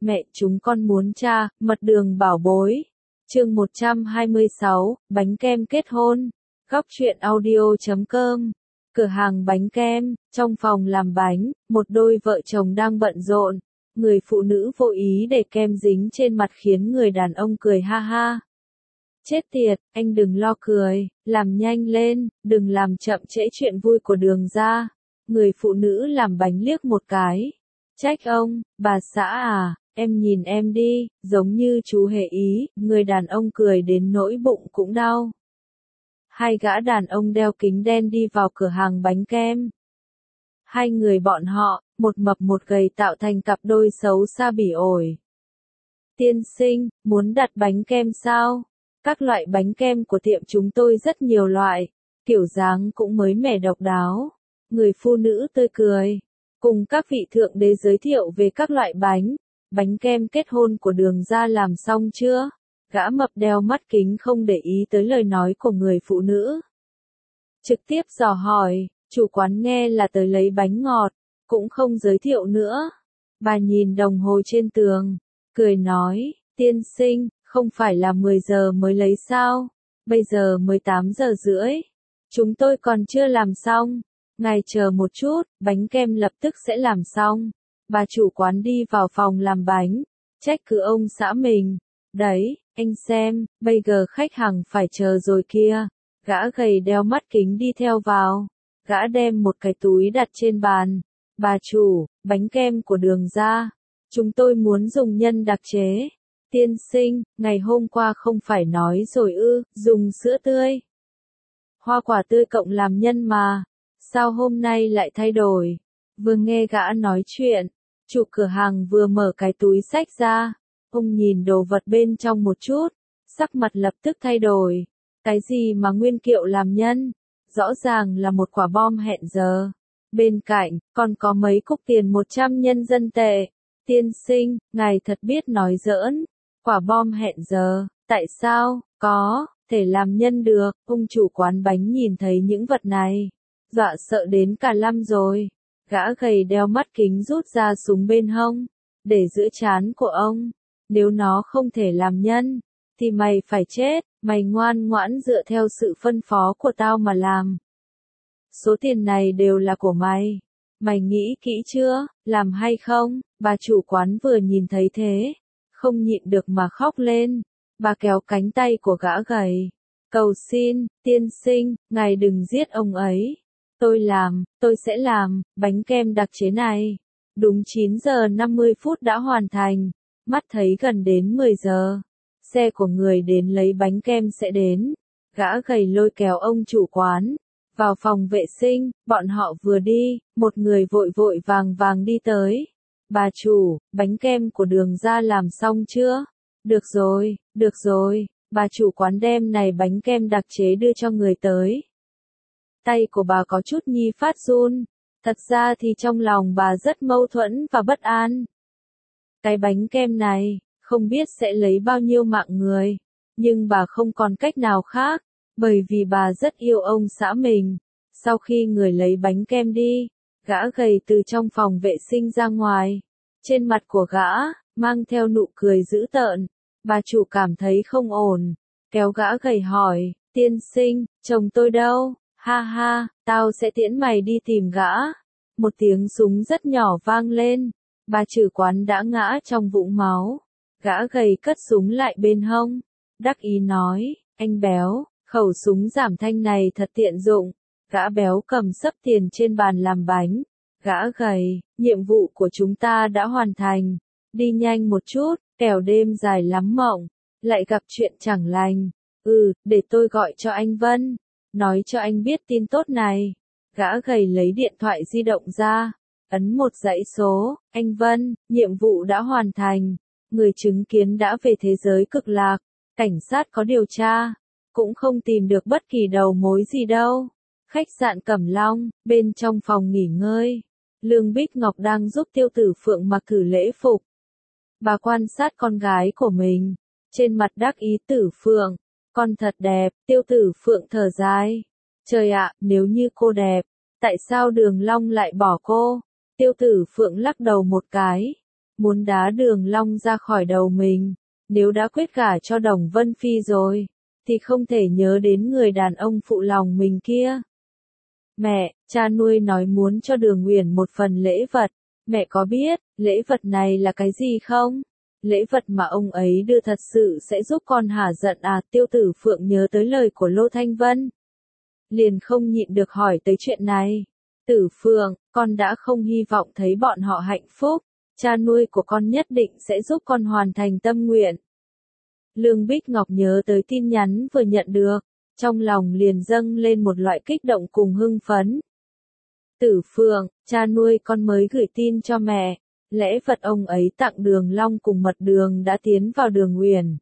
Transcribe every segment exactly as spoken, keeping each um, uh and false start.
Mẹ chúng con muốn cha, mật đường bảo bối. Chương một trăm hai mươi sáu, bánh kem kết hôn. Góc truyện audio chấm com. Cửa hàng bánh kem, trong phòng làm bánh, một đôi vợ chồng đang bận rộn. Người phụ nữ vô ý để kem dính trên mặt khiến người đàn ông cười ha ha. Chết tiệt, anh đừng lo cười, làm nhanh lên, đừng làm chậm trễ chuyện vui của Đường gia. Người phụ nữ làm bánh liếc một cái. Trách ông, bà xã à, em nhìn em đi, giống như chú hề ý, người đàn ông cười đến nỗi bụng cũng đau. Hai gã đàn ông đeo kính đen đi vào cửa hàng bánh kem. Hai người bọn họ, một mập một gầy tạo thành cặp đôi xấu xa bỉ ổi. Tiên sinh, muốn đặt bánh kem sao? Các loại bánh kem của tiệm chúng tôi rất nhiều loại, kiểu dáng cũng mới mẻ độc đáo. Người phụ nữ tươi cười, cùng các vị thượng đế giới thiệu về các loại bánh. Bánh kem kết hôn của Đường gia làm xong chưa? Gã mập đeo mắt kính không để ý tới lời nói của người phụ nữ. Trực tiếp dò hỏi, chủ quán nghe là tới lấy bánh ngọt, cũng không giới thiệu nữa. Bà nhìn đồng hồ trên tường, cười nói, tiên sinh, không phải là mười giờ mới lấy sao? Bây giờ mới tám giờ rưỡi. Chúng tôi còn chưa làm xong. Ngài chờ một chút, bánh kem lập tức sẽ làm xong. Bà chủ quán đi vào phòng làm bánh, trách cứ ông xã mình. Đấy, anh xem, bây giờ khách hàng phải chờ rồi kia. Gã gầy đeo mắt kính đi theo vào. Gã đem một cái túi đặt trên bàn. Bà chủ, bánh kem của Đường gia. Chúng tôi muốn dùng nhân đặc chế. Tiên sinh, ngày hôm qua không phải nói rồi ư, dùng sữa tươi. Hoa quả tươi cộng làm nhân mà. Sao hôm nay lại thay đổi? Vừa nghe gã nói chuyện, chủ cửa hàng vừa mở cái túi xách ra. Ông nhìn đồ vật bên trong một chút, sắc mặt lập tức thay đổi. Cái gì mà nguyên kiệu làm nhân? Rõ ràng là một quả bom hẹn giờ. Bên cạnh, còn có mấy cục tiền một trăm nhân dân tệ. Tiên sinh, ngài thật biết nói giỡn. Quả bom hẹn giờ, tại sao, có, thể làm nhân được. Ông chủ quán bánh nhìn thấy những vật này, dọa sợ đến cả lăm rồi. Gã gầy đeo mắt kính rút ra súng bên hông, để giữ trán của ông. Nếu nó không thể làm nhân, thì mày phải chết, mày ngoan ngoãn dựa theo sự phân phó của tao mà làm. Số tiền này đều là của mày. Mày nghĩ kỹ chưa, làm hay không? Bà chủ quán vừa nhìn thấy thế, không nhịn được mà khóc lên. Bà kéo cánh tay của gã gầy. Cầu xin, tiên sinh, ngài đừng giết ông ấy. Tôi làm, tôi sẽ làm, bánh kem đặc chế này. Đúng chín giờ năm mươi phút đã hoàn thành. Mắt thấy gần đến mười giờ. Xe của người đến lấy bánh kem sẽ đến. Gã gầy lôi kéo ông chủ quán vào phòng vệ sinh, bọn họ vừa đi, một người vội vội vàng vàng đi tới. Bà chủ, bánh kem của Đường gia làm xong chưa? Được rồi, được rồi, bà chủ quán đem này bánh kem đặc chế đưa cho người tới. Tay của bà có chút nhi phát run, thật ra thì trong lòng bà rất mâu thuẫn và bất an. Cái bánh kem này, không biết sẽ lấy bao nhiêu mạng người, nhưng bà không còn cách nào khác, bởi vì bà rất yêu ông xã mình. Sau khi người lấy bánh kem đi, gã gầy từ trong phòng vệ sinh ra ngoài. Trên mặt của gã, mang theo nụ cười dữ tợn. Bà chủ cảm thấy không ổn, kéo gã gầy hỏi, tiên sinh, chồng tôi đâu? Ha ha, tao sẽ tiễn mày đi tìm gã. Một tiếng súng rất nhỏ vang lên. Bà chủ quán đã ngã trong vũng máu. Gã gầy cất súng lại bên hông. Đắc ý nói, anh béo, khẩu súng giảm thanh này thật tiện dụng. Gã béo cầm xấp tiền trên bàn làm bánh. Gã gầy, nhiệm vụ của chúng ta đã hoàn thành. Đi nhanh một chút, kẻo đêm dài lắm mộng. Lại gặp chuyện chẳng lành. Ừ, để tôi gọi cho anh Vân. Nói cho anh biết tin tốt này. Gã gầy lấy điện thoại di động ra. Ấn một dãy số. Anh Vân, nhiệm vụ đã hoàn thành. Người chứng kiến đã về thế giới cực lạc. Cảnh sát có điều tra. Cũng không tìm được bất kỳ đầu mối gì đâu. Khách sạn Cẩm Long, bên trong phòng nghỉ ngơi. Lương Bích Ngọc đang giúp Tiêu Tử Phượng mặc thử lễ phục. Bà quan sát con gái của mình. Trên mặt đắc ý Tử Phượng. Con thật đẹp, Tiêu Tử Phượng thở dài. Trời ạ, nếu như cô đẹp, tại sao Đường Long lại bỏ cô? Tiêu Tử Phượng lắc đầu một cái. muốn đá Đường Long ra khỏi đầu mình. Nếu đã quyết gả cho Đồng Vân Phi rồi, thì không thể nhớ đến người đàn ông phụ lòng mình kia. Mẹ, cha nuôi nói muốn cho Đường Uyển một phần lễ vật. Mẹ có biết, lễ vật này là cái gì không? Lễ vật mà ông ấy đưa thật sự sẽ giúp con hả giận à? Tiêu Tử Phượng nhớ tới lời của Lô Thanh Vân, liền không nhịn được hỏi tới chuyện này. Tử Phượng, con đã không hy vọng thấy bọn họ hạnh phúc. Cha nuôi của con nhất định sẽ giúp con hoàn thành tâm nguyện. Lương Bích Ngọc nhớ tới tin nhắn vừa nhận được, trong lòng liền dâng lên một loại kích động cùng hưng phấn. Tử Phượng, cha nuôi con mới gửi tin cho mẹ, lễ vật ông ấy tặng Đường Long cùng Mật Đường đã tiến vào Đường Uyển.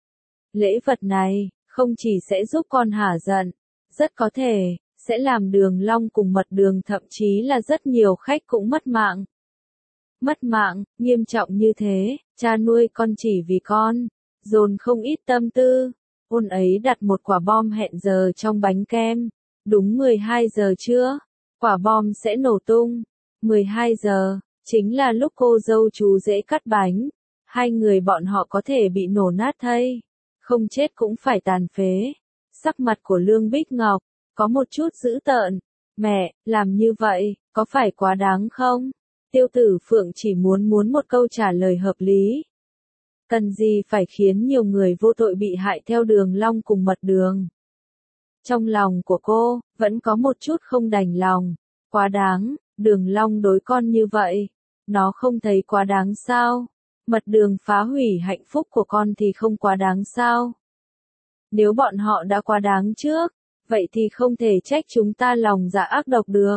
Lễ vật này, không chỉ sẽ giúp con hả giận, rất có thể, sẽ làm Đường Long cùng Mật Đường thậm chí là rất nhiều khách cũng mất mạng. Mất mạng, nghiêm trọng như thế, cha nuôi con chỉ vì con, dồn không ít tâm tư. Ôn ấy đặt một quả bom hẹn giờ trong bánh kem, đúng mười hai giờ trưa, quả bom sẽ nổ tung. mười hai giờ, chính là lúc cô dâu chú rể cắt bánh, hai người bọn họ có thể bị nổ nát thây, không chết cũng phải tàn phế. Sắc mặt của Lương Bích Ngọc có một chút dữ tợn. Mẹ, làm như vậy, có phải quá đáng không? Tiêu Tử Phượng chỉ muốn muốn một câu trả lời hợp lý. Cần gì phải khiến nhiều người vô tội bị hại theo Đường Long cùng Mật Đường? Trong lòng của cô, vẫn có một chút không đành lòng. Quá đáng, Đường Long đối con như vậy, nó không thấy quá đáng sao? Mật Đường phá hủy hạnh phúc của con thì không quá đáng sao? Nếu bọn họ đã quá đáng trước, vậy thì không thể trách chúng ta lòng dạ ác độc được.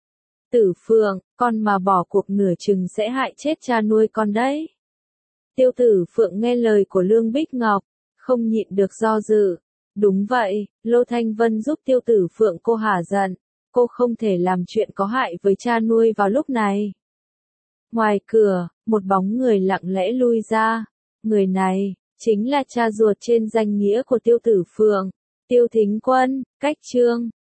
Tử Phượng, con mà bỏ cuộc nửa chừng sẽ hại chết cha nuôi con đấy. Tiêu Tử Phượng nghe lời của Lương Bích Ngọc, không nhịn được do dự. Đúng vậy, Lô Thanh Vân giúp Tiêu Tử Phượng cô hả giận, cô không thể làm chuyện có hại với cha nuôi vào lúc này. Ngoài cửa, một bóng người lặng lẽ lui ra. Người này, chính là cha ruột trên danh nghĩa của Tiêu Tử Phượng, Tiêu Thính Quân, Cách Trương.